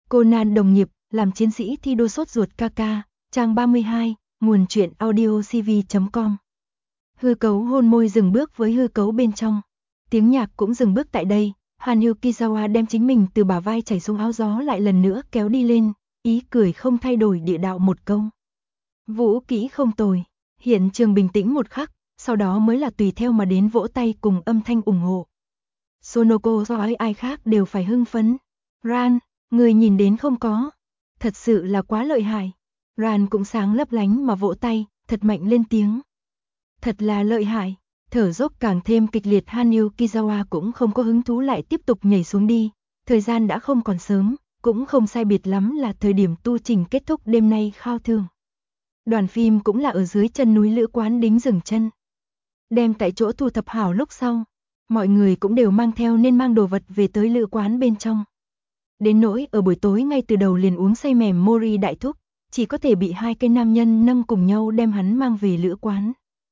Conan đồng nghiệp, làm chiến sĩ thi đua sốt ruột KK, trang 32, nguồn truyện audio cv.com. Hư cấu hôn môi dừng bước với hư cấu bên trong. Tiếng nhạc cũng dừng bước tại đây, Hàn Yukizawa đem chính mình từ bả vai chảy xuống áo gió lại lần nữa kéo đi lên, ý cười không thay đổi địa đạo một câu. Vũ kỹ không tồi, hiện trường bình tĩnh một khắc, sau đó mới là tùy theo mà đến vỗ tay cùng âm thanh ủng hộ. Sonoko so với ai khác đều phải hưng phấn. Ran, người nhìn đến không có? Thật sự là quá lợi hại. Ran cũng sáng lấp lánh mà vỗ tay, thật mạnh lên tiếng. Thật là lợi hại. Thở dốc càng thêm kịch liệt, Han Yukizawa cũng không có hứng thú lại tiếp tục nhảy xuống đi. Thời gian đã không còn sớm, cũng không sai biệt lắm là thời điểm tu trình kết thúc đêm nay khao thương. Đoàn phim cũng là ở dưới chân núi Lữ Quán đính dừng chân. Đem tại chỗ thu thập hảo lúc sau, mọi người cũng đều mang theo nên mang đồ vật về tới Lữ Quán bên trong. Đến nỗi ở buổi tối ngay từ đầu liền uống say mềm Mori đại thúc, chỉ có thể bị hai cái nam nhân nâng cùng nhau đem hắn mang về Lữ Quán.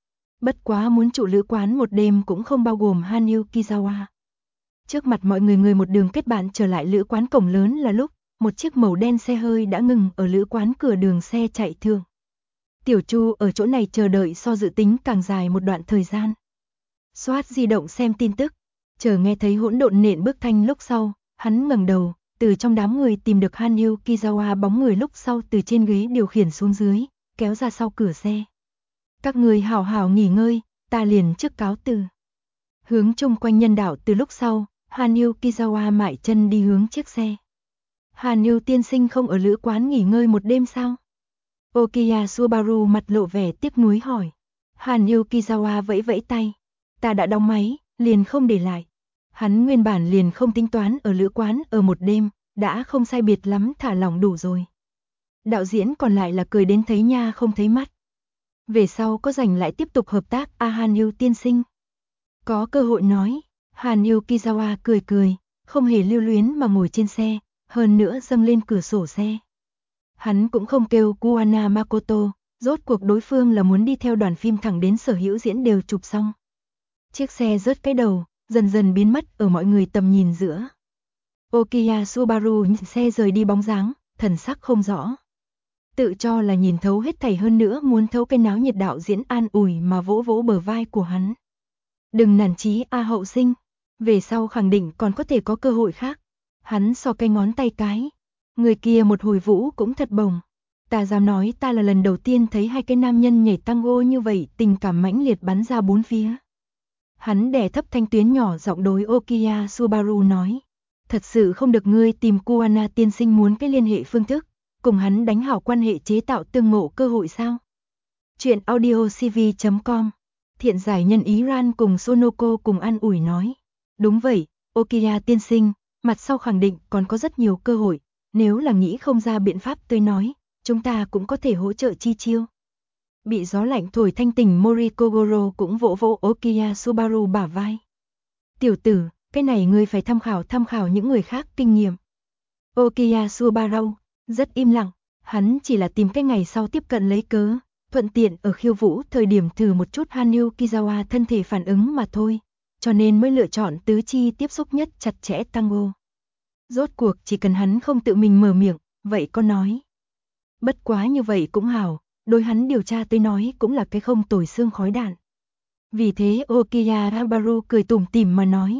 Bất quá muốn trụ Lữ Quán một đêm cũng không bao gồm Han Yukizawa. Trước mặt mọi người một đường kết bạn trở lại Lữ Quán cổng lớn là lúc một chiếc màu đen xe hơi đã ngừng ở Lữ Quán cửa đường xe chạy thường. Tiểu Chu ở chỗ này chờ đợi so dự tính càng dài một đoạn thời gian. Soát di động xem tin tức, chờ nghe thấy hỗn độn nện bước thanh lúc sau, hắn ngẩng đầu, từ trong đám người tìm được Han Yukizawa bóng người lúc sau từ trên ghế điều khiển xuống dưới, kéo ra sau cửa xe. Các người hảo hảo nghỉ ngơi, ta liền trước cáo từ. Hướng chung quanh nhân đạo từ lúc sau, Han Yukizawa mại chân đi hướng chiếc xe. Hàn Yu tiên sinh không ở Lữ Quán nghỉ ngơi một đêm sao? Okiya Subaru mặt lộ vẻ tiếc nuối hỏi. Hàn Yukizawa vẫy vẫy tay. Ta đã đóng máy, liền không để lại. Hắn nguyên bản liền không tính toán ở Lữ Quán ở một đêm, đã không sai biệt lắm thả lỏng đủ rồi. Đạo diễn còn lại là cười đến thấy nha không thấy mắt. Về sau có rảnh lại tiếp tục hợp tác Hàn Yu tiên sinh. Có cơ hội nói, Hàn Yukizawa cười cười, không hề lưu luyến mà ngồi trên xe, hơn nữa dâng lên cửa sổ xe. Hắn cũng không kêu Kuwana Makoto, rốt cuộc đối phương là muốn đi theo đoàn phim thẳng đến sở hữu diễn đều chụp xong. Chiếc xe rớt cái đầu, dần dần biến mất ở mọi người tầm nhìn giữa. Okiya Subaru nhìn xe rời đi bóng dáng, thần sắc không rõ. Tự cho là nhìn thấu hết thảy hơn nữa muốn thấu cái náo nhiệt, đạo diễn an ủi mà vỗ vỗ bờ vai của hắn. Đừng nản chí hậu sinh, về sau khẳng định còn có thể có cơ hội khác. Hắn so cái ngón tay cái. Người kia một hồi vũ cũng thật bồng. Ta dám nói ta là lần đầu tiên thấy hai cái nam nhân nhảy tango như vậy, tình cảm mãnh liệt bắn ra bốn phía. Hắn đè thấp thanh tuyến nhỏ giọng đối Okiya Subaru nói. Thật sự không được ngươi tìm Kuwana tiên sinh muốn cái liên hệ phương thức, cùng hắn đánh hảo quan hệ chế tạo tương ngộ cơ hội sao? Chuyện audio cv.com. Thiện giải nhân ý Ran cùng Sonoko cùng an ủi nói. Đúng vậy, Okiya tiên sinh, mặt sau khẳng định còn có rất nhiều cơ hội. Nếu là nghĩ không ra biện pháp tươi nói, chúng ta cũng có thể hỗ trợ chi chiêu. Bị gió lạnh thổi thanh tỉnh Mori Kogoro cũng vỗ vỗ Okiya Subaru bả vai. Tiểu tử, cái này ngươi phải tham khảo những người khác kinh nghiệm. Okiya Subaru rất im lặng, hắn chỉ là tìm cái ngày sau tiếp cận lấy cớ, thuận tiện ở khiêu vũ thời điểm thử một chút Han Yukizawa thân thể phản ứng mà thôi, cho nên mới lựa chọn tứ chi tiếp xúc nhất chặt chẽ tango. Rốt cuộc chỉ cần hắn không tự mình mở miệng, vậy có nói. Bất quá như vậy cũng hảo, đối hắn điều tra tới nói cũng là cái không tồi xương khói đạn. Vì thế Okiya Habaru cười tủm tỉm mà nói.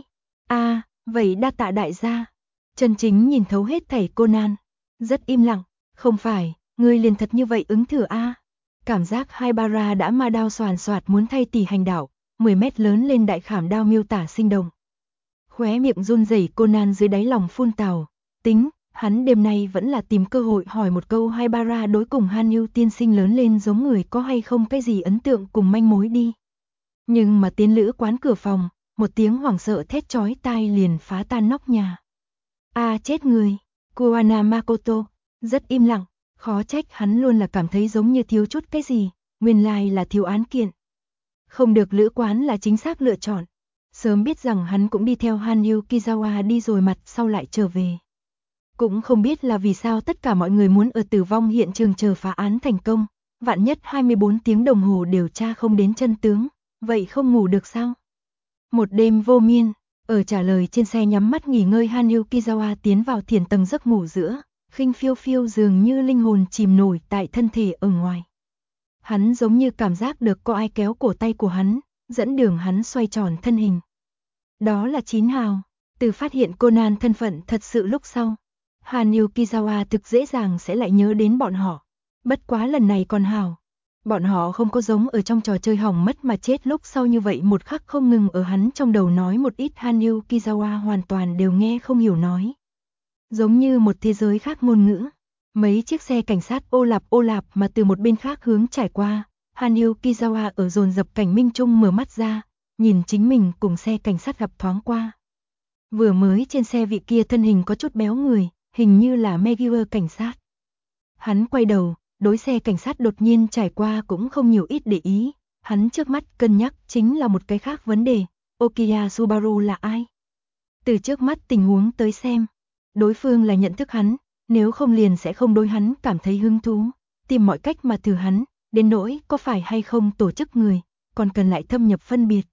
Vậy đa tạ đại gia. Chân chính nhìn thấu hết thảy Conan. Rất im lặng, không phải, ngươi liền thật như vậy ứng thử Cảm giác Haibara đã ma đao xoàn xoạt muốn thay tỷ hành đạo, 10 mét lớn lên đại khảm đao miêu tả sinh động. Khóe miệng run rẩy Conan dưới đáy lòng phun tào, tính, hắn đêm nay vẫn là tìm cơ hội hỏi một câu Haibara đối cùng Han Yu tiên sinh lớn lên giống người có hay không cái gì ấn tượng cùng manh mối đi. Nhưng mà tiến Lữ Quán cửa phòng, một tiếng hoảng sợ thét chói tai liền phá tan nóc nhà. Chết người, Kuwana Makoto, rất im lặng, khó trách hắn luôn là cảm thấy giống như thiếu chút cái gì, nguyên lai là thiếu án kiện. Không được Lữ Quán là chính xác lựa chọn. Sớm biết rằng hắn cũng đi theo Han Yukizawa đi rồi mặt sau lại trở về. Cũng không biết là vì sao tất cả mọi người muốn ở tử vong hiện trường chờ phá án thành công, vạn nhất 24 tiếng đồng hồ điều tra không đến chân tướng, vậy không ngủ được sao? Một đêm vô miên, ở trả lời trên xe nhắm mắt nghỉ ngơi Han Yukizawa tiến vào thiền tầng giấc ngủ giữa, khinh phiêu phiêu dường như linh hồn chìm nổi tại thân thể ở ngoài. Hắn giống như cảm giác được có ai kéo cổ tay của hắn, dẫn đường hắn xoay tròn thân hình. Đó là Chín Hào. Từ phát hiện Conan thân phận thật sự lúc sau, Hàn Yukizawa thực dễ dàng sẽ lại nhớ đến bọn họ. Bất quá lần này còn hảo. Bọn họ không có giống ở trong trò chơi hỏng mất mà chết lúc sau như vậy một khắc không ngừng ở hắn trong đầu nói một ít Hàn Yukizawa hoàn toàn đều nghe không hiểu nói. Giống như một thế giới khác ngôn ngữ. Mấy chiếc xe cảnh sát ô lạp mà từ một bên khác hướng trải qua, Hàn Yukizawa ở dồn dập cảnh minh trung mở mắt ra, nhìn chính mình cùng xe cảnh sát gặp thoáng qua. Vừa mới trên xe vị kia thân hình có chút béo người, hình như là Megier cảnh sát. Hắn quay đầu, đối xe cảnh sát đột nhiên trải qua cũng không nhiều ít để ý, hắn trước mắt cân nhắc chính là một cái khác vấn đề, Okiya Subaru là ai? Từ trước mắt tình huống tới xem, đối phương là nhận thức hắn, nếu không liền sẽ không đối hắn cảm thấy hứng thú, tìm mọi cách mà thử hắn, đến nỗi có phải hay không tổ chức người, còn cần lại thâm nhập phân biệt.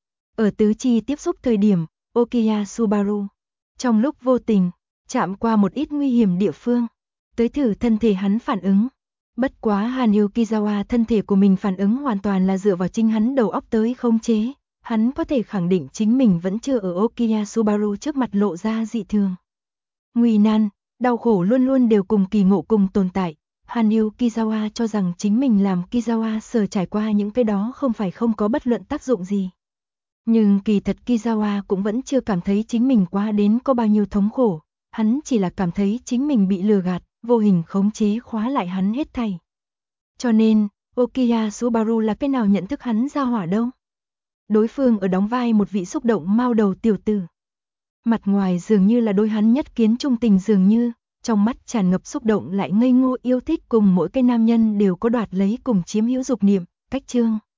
Ở tứ chi tiếp xúc thời điểm, Okiya Subaru, trong lúc vô tình, chạm qua một ít nguy hiểm địa phương, tới thử thân thể hắn phản ứng. Bất quá Hàn Yukizawa thân thể của mình phản ứng hoàn toàn là dựa vào chính hắn đầu óc tới khống chế, hắn có thể khẳng định chính mình vẫn chưa ở Okiya Subaru trước mặt lộ ra dị thường. Nguy nan, đau khổ luôn luôn đều cùng kỳ ngộ cùng tồn tại, Hàn Yukizawa cho rằng chính mình làm Kizawa sở trải qua những cái đó không phải không có bất luận tác dụng gì. Nhưng kỳ thật Kizawa cũng vẫn chưa cảm thấy chính mình qua đến có bao nhiêu thống khổ, hắn chỉ là cảm thấy chính mình bị lừa gạt, vô hình khống chế khóa lại hắn hết thảy. Cho nên, Okiya Subaru là cái nào nhận thức hắn ra hỏa đâu? Đối phương ở đóng vai một vị xúc động mao đầu tiểu tử. Mặt ngoài dường như là đối hắn nhất kiến trung tình dường như, trong mắt tràn ngập xúc động lại ngây ngô yêu thích cùng mỗi cái nam nhân đều có đoạt lấy cùng chiếm hữu dục niệm, cách chương.